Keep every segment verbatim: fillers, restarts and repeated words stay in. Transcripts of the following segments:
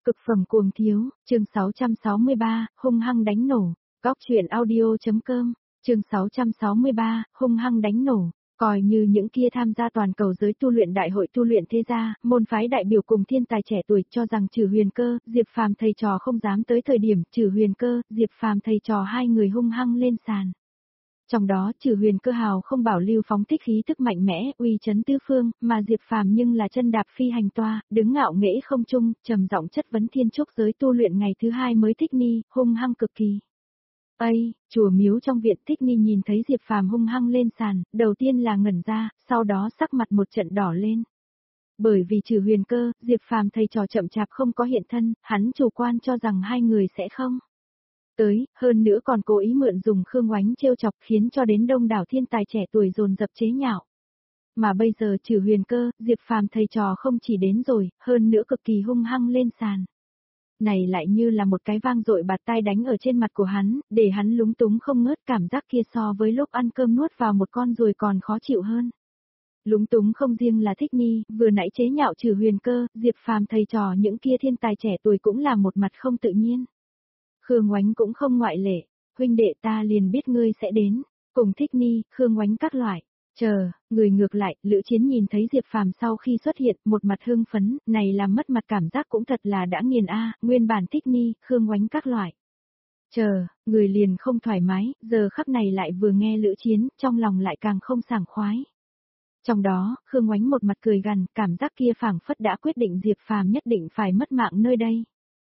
Cực phẩm cuồng thiếu, chương sáu trăm sáu mươi ba, hung hăng đánh nổ. Góc truyện audio.com, chương sáu trăm sáu mươi ba, hung hăng đánh nổ. Coi như những kia tham gia toàn cầu giới tu luyện đại hội tu luyện thế gia, môn phái đại biểu cùng thiên tài trẻ tuổi cho rằng Trừ Huyền Cơ, Diệp Phàm thầy trò không dám tới thời điểm Trừ Huyền Cơ, Diệp Phàm thầy trò hai người hung hăng lên sàn. Trong đó Trừ Huyền Cơ hào không bảo lưu phóng thích khí thức mạnh mẽ, uy chấn tứ phương, mà Diệp Phàm nhưng là chân đạp phi hành toa, đứng ngạo nghễ không trung, trầm giọng chất vấn thiên trúc giới tu luyện ngày thứ hai mới Thích Ni, hung hăng cực kỳ. Ây, chùa miếu trong viện Thích Ni nhìn thấy Diệp Phàm hung hăng lên sàn, đầu tiên là ngẩn ra, sau đó sắc mặt một trận đỏ lên. Bởi vì Trừ Huyền Cơ, Diệp Phàm thầy trò chậm chạp không có hiện thân, hắn chủ quan cho rằng hai người sẽ không tới, hơn nữa còn cố ý mượn dùng Khương Oánh trêu chọc khiến cho đến đông đảo thiên tài trẻ tuổi dồn dập chế nhạo. Mà bây giờ Trừ Huyền Cơ, Diệp Phàm thầy trò không chỉ đến rồi, hơn nữa cực kỳ hung hăng lên sàn. Này lại như là một cái vang dội bạt tai đánh ở trên mặt của hắn, để hắn lúng túng không ngớt, cảm giác kia so với lúc ăn cơm nuốt vào một con ruồi còn khó chịu hơn. Lúng túng không riêng là Thích Ni, vừa nãy chế nhạo Trừ Huyền Cơ, Diệp Phàm thầy trò những kia thiên tài trẻ tuổi cũng là một mặt không tự nhiên. Khương Oánh cũng không ngoại lệ, huynh đệ ta liền biết ngươi sẽ đến, cùng Thích Ni, Khương Oánh các loại. Chờ, người ngược lại, Lữ Chiến nhìn thấy Diệp Phàm sau khi xuất hiện, một mặt hưng phấn, này làm mất mặt cảm giác cũng thật là đã nghiền a, nguyên bản Thích Ni, Khương Oánh các loại. Chờ, người liền không thoải mái, giờ khắc này lại vừa nghe Lữ Chiến, trong lòng lại càng không sảng khoái. Trong đó, Khương Oánh một mặt cười gằn, cảm giác kia phảng phất đã quyết định Diệp Phàm nhất định phải mất mạng nơi đây.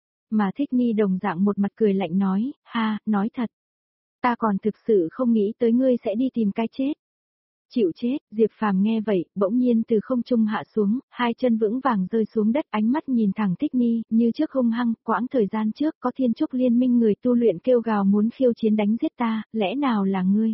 Mà Thích Ni đồng dạng một mặt cười lạnh nói, ha, nói thật. Ta còn thực sự không nghĩ tới ngươi sẽ đi tìm cái chết. Chịu chết, Diệp Phàm nghe vậy, bỗng nhiên từ không trung hạ xuống, hai chân vững vàng rơi xuống đất, ánh mắt nhìn thẳng Thích Ni, như trước hung hăng, quãng thời gian trước có thiên trúc liên minh người tu luyện kêu gào muốn khiêu chiến đánh giết ta, lẽ nào là ngươi?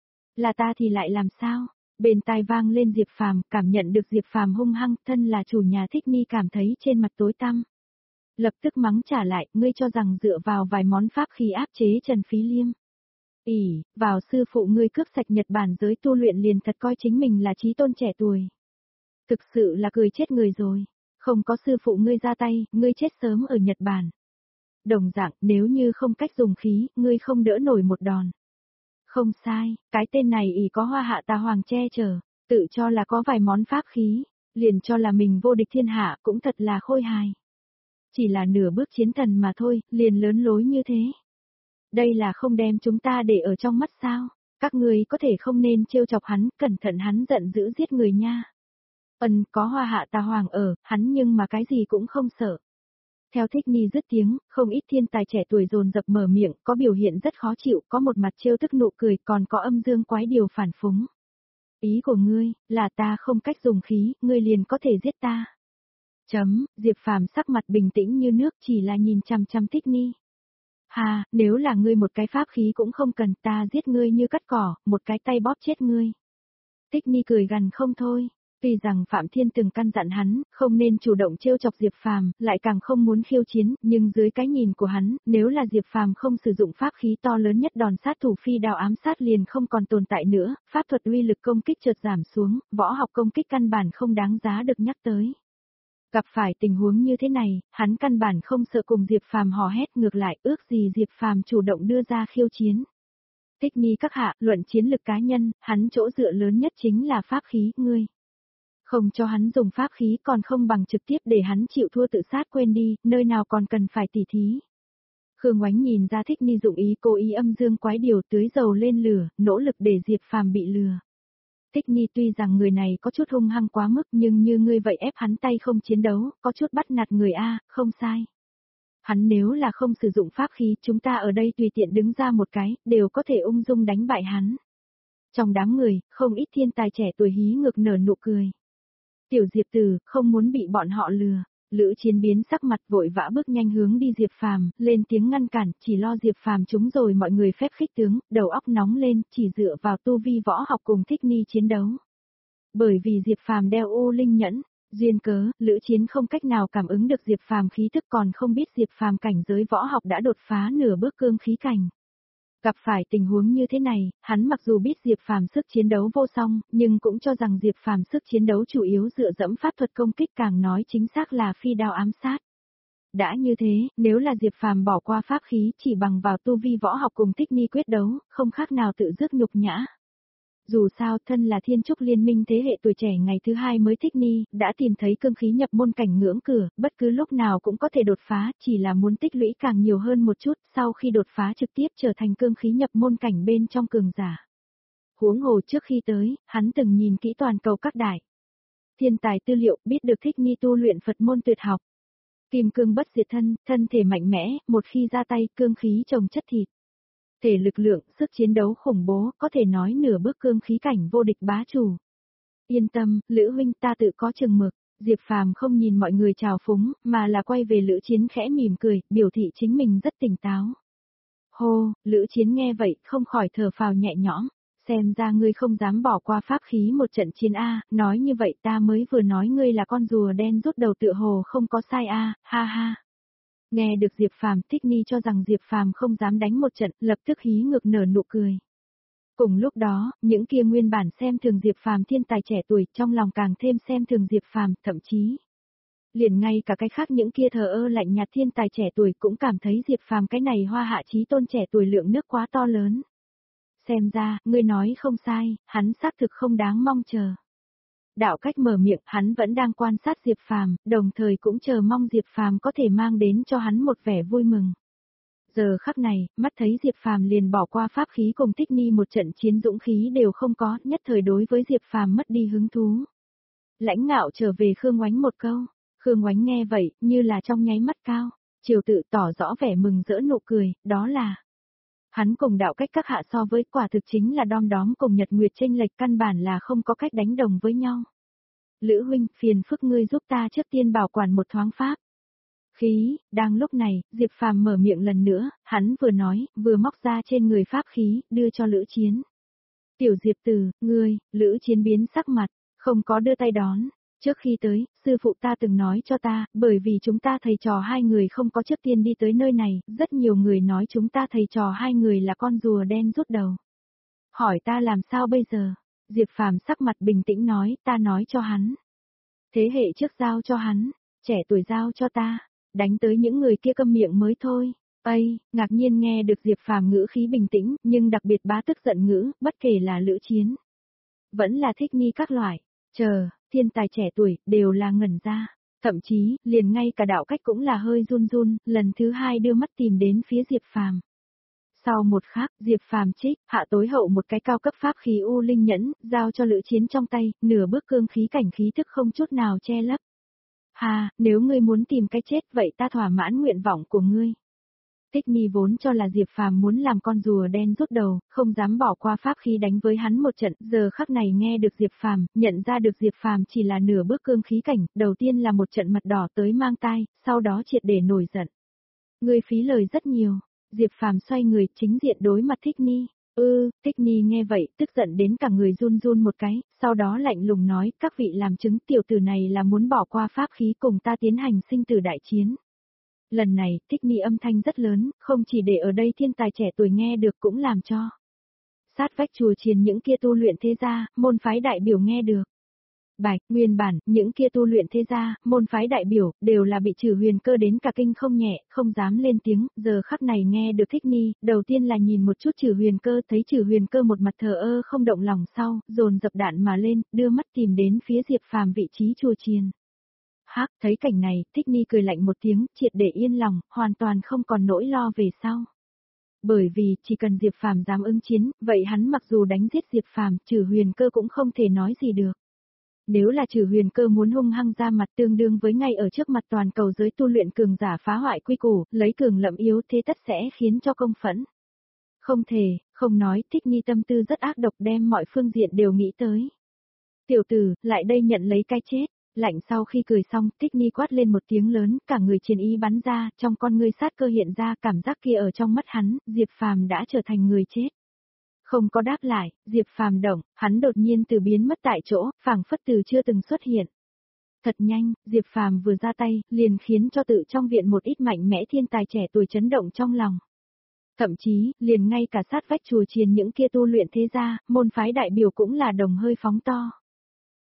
Là ta thì lại làm sao? Bên tai vang lên Diệp Phàm, cảm nhận được Diệp Phàm hung hăng, thân là chủ nhà Thích Ni cảm thấy trên mặt tối tăm. Lập tức mắng trả lại, ngươi cho rằng dựa vào vài món pháp khí áp chế Trần Phí Liêm. Ỉ, vào sư phụ ngươi cướp sạch Nhật Bản giới tu luyện liền thật coi chính mình là chí tôn trẻ tuổi. Thực sự là cười chết người rồi, không có sư phụ ngươi ra tay, ngươi chết sớm ở Nhật Bản. Đồng dạng, nếu như không cách dùng khí, ngươi không đỡ nổi một đòn. Không sai, cái tên này ỉ có hoa hạ tà hoàng che chở, tự cho là có vài món pháp khí, liền cho là mình vô địch thiên hạ cũng thật là khôi hài. Chỉ là nửa bước chiến thần mà thôi, liền lớn lối như thế. Đây là không đem chúng ta để ở trong mắt sao? Các người có thể không nên trêu chọc hắn, cẩn thận hắn giận dữ giết người nha. Ân, có hoa hạ tà hoàng ở, hắn nhưng mà cái gì cũng không sợ. Theo Thích Ni dứt tiếng, không ít thiên tài trẻ tuổi dồn dập mở miệng, có biểu hiện rất khó chịu, có một mặt trêu tức nụ cười, còn có âm dương quái điều phản phúng. Ý của ngươi, là ta không cách dùng khí, ngươi liền có thể giết ta. Chấm, Diệp Phàm sắc mặt bình tĩnh như nước, chỉ là nhìn chằm chằm Thích Ni. Hà, nếu là ngươi một cái pháp khí cũng không cần, ta giết ngươi như cắt cỏ, một cái tay bóp chết ngươi. Thích Ni cười gằn không thôi, tuy rằng Phạm Thiên từng căn dặn hắn, không nên chủ động trêu chọc Diệp Phàm, lại càng không muốn khiêu chiến, nhưng dưới cái nhìn của hắn, nếu là Diệp Phàm không sử dụng pháp khí to lớn nhất đòn sát thủ phi đao ám sát liền không còn tồn tại nữa, pháp thuật uy lực công kích chợt giảm xuống, võ học công kích căn bản không đáng giá được nhắc tới. Gặp phải tình huống như thế này, hắn căn bản không sợ cùng Diệp Phàm hò hét, ngược lại ước gì Diệp Phàm chủ động đưa ra khiêu chiến. Thích Ni các hạ, luận chiến lực cá nhân, hắn chỗ dựa lớn nhất chính là pháp khí, ngươi. Không cho hắn dùng pháp khí còn không bằng trực tiếp để hắn chịu thua tự sát quên đi, nơi nào còn cần phải tỉ thí. Khương Oánh nhìn ra Thích Ni dụng ý cố ý âm dương quái điều tưới dầu lên lửa, nỗ lực để Diệp Phàm bị lừa. Thích Ni tuy rằng người này có chút hung hăng quá mức nhưng như ngươi vậy ép hắn tay không chiến đấu, có chút bắt nạt người A, không sai. Hắn nếu là không sử dụng pháp khí chúng ta ở đây tùy tiện đứng ra một cái, đều có thể ung dung đánh bại hắn. Trong đám người, không ít thiên tài trẻ tuổi hí ngược nở nụ cười. Tiểu Diệp Tử, không muốn bị bọn họ lừa. Lữ Chiến biến sắc mặt vội vã bước nhanh hướng đi Diệp Phàm, lên tiếng ngăn cản, chỉ lo Diệp Phàm trúng rồi mọi người phép khích tướng, đầu óc nóng lên, chỉ dựa vào tu vi võ học cùng Thích Ni chiến đấu. Bởi vì Diệp Phàm đeo U Linh nhẫn, duyên cớ, Lữ Chiến không cách nào cảm ứng được Diệp Phàm khí thức, còn không biết Diệp Phàm cảnh giới võ học đã đột phá nửa bước cương khí cảnh. Gặp phải tình huống như thế này, hắn mặc dù biết Diệp Phàm sức chiến đấu vô song, nhưng cũng cho rằng Diệp Phàm sức chiến đấu chủ yếu dựa dẫm pháp thuật công kích, càng nói chính xác là phi đao ám sát. Đã như thế, nếu là Diệp Phàm bỏ qua pháp khí chỉ bằng vào tu vi võ học cùng Thích Ni quyết đấu, không khác nào tự dứt nhục nhã. Dù sao, thân là thiên trúc liên minh thế hệ tuổi trẻ ngày thứ hai mới Thích Ni, đã tìm thấy cương khí nhập môn cảnh ngưỡng cửa, bất cứ lúc nào cũng có thể đột phá, chỉ là muốn tích lũy càng nhiều hơn một chút, sau khi đột phá trực tiếp trở thành cương khí nhập môn cảnh bên trong cường giả. Huống hồ trước khi tới, hắn từng nhìn kỹ toàn cầu các đại thiên tài tư liệu, biết được Thích Ni tu luyện Phật môn tuyệt học. Kim cương bất diệt thân, thân thể mạnh mẽ, một khi ra tay, cương khí trồng chất thịt. Thể lực lượng, sức chiến đấu khủng bố, có thể nói nửa bước cương khí cảnh vô địch bá chủ. Yên tâm, Lữ huynh, ta tự có chừng mực. Diệp Phàm không nhìn mọi người chào phúng, mà là quay về Lữ Chiến khẽ mỉm cười, biểu thị chính mình rất tỉnh táo. Hô, Lữ Chiến nghe vậy, không khỏi thở phào nhẹ nhõm. Xem ra ngươi không dám bỏ qua pháp khí một trận chiến A, nói như vậy ta mới vừa nói ngươi là con rùa đen rút đầu tựa hồ không có sai A, ha ha. Nghe được Diệp Phàm, Thích Ni cho rằng Diệp Phàm không dám đánh một trận, lập tức hí ngược nở nụ cười. Cùng lúc đó, những kia nguyên bản xem thường Diệp Phàm thiên tài trẻ tuổi, trong lòng càng thêm xem thường Diệp Phàm, thậm chí liền ngay cả cái khác những kia thờ ơ lạnh nhạt thiên tài trẻ tuổi cũng cảm thấy Diệp Phàm cái này hoa hạ chí tôn trẻ tuổi lượng nước quá to lớn. Xem ra, ngươi nói không sai, hắn xác thực không đáng mong chờ. Đạo cách mở miệng, hắn vẫn đang quan sát Diệp Phàm, đồng thời cũng chờ mong Diệp Phàm có thể mang đến cho hắn một vẻ vui mừng. Giờ khắc này, mắt thấy Diệp Phàm liền bỏ qua pháp khí cùng Thích Ni một trận chiến dũng khí đều không có, nhất thời đối với Diệp Phàm mất đi hứng thú. Lãnh ngạo trở về Khương Oánh một câu, Khương Oánh nghe vậy, như là trong nháy mắt cao, Triều Tự tỏ rõ vẻ mừng rỡ nụ cười, đó là hắn cùng đạo cách các hạ so với quả thực chính là đom đóm cùng Nhật Nguyệt chênh lệch, căn bản là không có cách đánh đồng với nhau. Lữ huynh, phiền phức ngươi giúp ta trước tiên bảo quản một thoáng pháp khí. Đang lúc này, Diệp Phàm mở miệng lần nữa, hắn vừa nói, vừa móc ra trên người pháp khí, đưa cho Lữ Chiến. Tiểu Diệp Từ, ngươi, Lữ Chiến biến sắc mặt, không có đưa tay đón. Trước khi tới, sư phụ ta từng nói cho ta, bởi vì chúng ta thầy trò hai người không có trước tiên đi tới nơi này, rất nhiều người nói chúng ta thầy trò hai người là con rùa đen rút đầu. Hỏi ta làm sao bây giờ? Diệp Phàm sắc mặt bình tĩnh nói, ta nói cho hắn. Thế hệ trước giao cho hắn, trẻ tuổi giao cho ta, đánh tới những người kia câm miệng mới thôi. Ây, ngạc nhiên nghe được Diệp Phàm ngữ khí bình tĩnh, nhưng đặc biệt bá tức giận ngữ, bất kể là Lữ Chiến, vẫn là Thích Ni các loại, chờ, thiên tài trẻ tuổi, đều là ngẩn ra. Thậm chí, liền ngay cả đạo cách cũng là hơi run run, lần thứ hai đưa mắt tìm đến phía Diệp Phàm. Sau một khắc, Diệp Phàm trích, hạ tối hậu một cái cao cấp pháp khí U Linh Nhẫn, giao cho Lữ Chiến trong tay, nửa bước cương khí cảnh khí thức không chút nào che lấp. Hà, nếu ngươi muốn tìm cái chết vậy ta thỏa mãn nguyện vọng của ngươi. Thích Ni vốn cho là Diệp Phàm muốn làm con rùa đen rút đầu, không dám bỏ qua pháp khí đánh với hắn một trận, giờ khắc này nghe được Diệp Phàm, nhận ra được Diệp Phàm chỉ là nửa bước cương khí cảnh, đầu tiên là một trận mặt đỏ tới mang tai, sau đó triệt để nổi giận. Ngươi phí lời rất nhiều. Diệp Phàm xoay người, chính diện đối mặt Thích Ni. Ư, ừ, Thích Ni nghe vậy, tức giận đến cả người run run một cái, sau đó lạnh lùng nói, các vị làm chứng tiểu tử này là muốn bỏ qua pháp khí cùng ta tiến hành sinh tử đại chiến. Lần này, Thích Ni âm thanh rất lớn, không chỉ để ở đây thiên tài trẻ tuổi nghe được cũng làm cho sát vách chùa chiền những kia tu luyện thế gia, môn phái đại biểu nghe được. Bạch, nguyên bản, những kia tu luyện thế gia, môn phái đại biểu, đều là bị Trừ Huyền Cơ đến cả kinh không nhẹ, không dám lên tiếng, giờ khắc này nghe được Thích Ni, đầu tiên là nhìn một chút Trừ Huyền Cơ, thấy Trừ Huyền Cơ một mặt thờ ơ không động lòng sau, dồn dập đạn mà lên, đưa mắt tìm đến phía Diệp Phàm vị trí chùa chiền. Hắc, thấy cảnh này, Thích Ni cười lạnh một tiếng, triệt để yên lòng, hoàn toàn không còn nỗi lo về sau. Bởi vì, chỉ cần Diệp Phàm dám ứng chiến, vậy hắn mặc dù đánh giết Diệp Phàm, Trừ Huyền Cơ cũng không thể nói gì được. Nếu là Trừ Huyền Cơ muốn hung hăng ra mặt tương đương với ngay ở trước mặt toàn cầu giới tu luyện cường giả phá hoại quy củ, lấy cường lậm yếu thế tất sẽ khiến cho công phẫn. Không thể, không nói, Thích Ni tâm tư rất ác độc đem mọi phương diện đều nghĩ tới. Tiểu tử, lại đây nhận lấy cái chết. Lạnh sau khi cười xong, Thích Ni quát lên một tiếng lớn, cả người chiến ý bắn ra, trong con ngươi sát cơ hiện ra, cảm giác kia ở trong mắt hắn, Diệp Phàm đã trở thành người chết. Không có đáp lại, Diệp Phàm động, hắn đột nhiên từ biến mất tại chỗ, phảng phất từ chưa từng xuất hiện. Thật nhanh, Diệp Phàm vừa ra tay, liền khiến cho tự trong viện một ít mạnh mẽ thiên tài trẻ tuổi chấn động trong lòng. Thậm chí, liền ngay cả sát vách chùa chiền những kia tu luyện thế gia, môn phái đại biểu cũng là đồng hơi phóng to.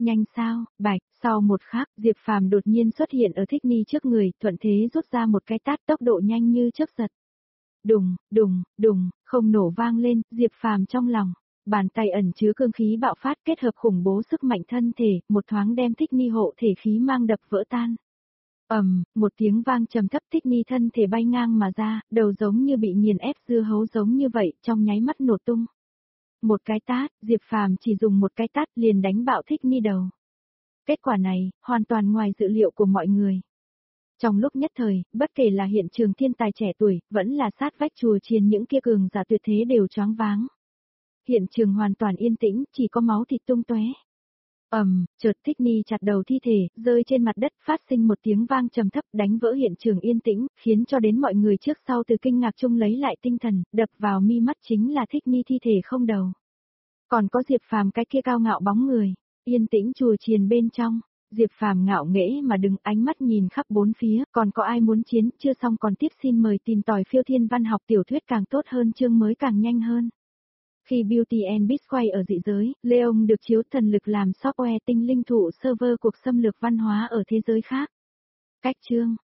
Nhanh sao, bạch, sau một khắc, Diệp Phàm đột nhiên xuất hiện ở Thích Ni trước người, thuận thế rút ra một cái tát tốc độ nhanh như chớp giật. Đùng, đùng, đùng, không nổ vang lên, Diệp Phàm trong lòng, bàn tay ẩn chứa cương khí bạo phát kết hợp khủng bố sức mạnh thân thể, một thoáng đem Thích Ni hộ thể khí mang đập vỡ tan. Ầm, một tiếng vang trầm thấp, Thích Ni thân thể bay ngang mà ra, đầu giống như bị nghiền ép dưa hấu giống như vậy, trong nháy mắt nổ tung. Một cái tát, Diệp Phàm chỉ dùng một cái tát liền đánh bạo Thích Ni đầu. Kết quả này, hoàn toàn ngoài dự liệu của mọi người. Trong lúc nhất thời, bất kể là hiện trường thiên tài trẻ tuổi, vẫn là sát vách chùa chiền những kia cường giả tuyệt thế đều choáng váng. Hiện trường hoàn toàn yên tĩnh, chỉ có máu thịt tung tóe. Ầm, um, chợt Thích Ni chặt đầu thi thể, rơi trên mặt đất, phát sinh một tiếng vang trầm thấp, đánh vỡ hiện trường yên tĩnh, khiến cho đến mọi người trước sau từ kinh ngạc chung lấy lại tinh thần, đập vào mi mắt chính là Thích Ni thi thể không đầu. Còn có Diệp Phàm cái kia cao ngạo bóng người, yên tĩnh chùa chiền bên trong. Diệp Phàm ngạo nghễ mà đứng, ánh mắt nhìn khắp bốn phía, còn có ai muốn chiến, chưa xong còn tiếp xin mời tìm tòi phiêu thiên văn học tiểu thuyết càng tốt hơn, chương mới càng nhanh hơn. Khi Beauty and Beast quay ở dị giới, Leon được chiếu thần lực làm software tinh linh thụ server cuộc xâm lược văn hóa ở thế giới khác. Cách chương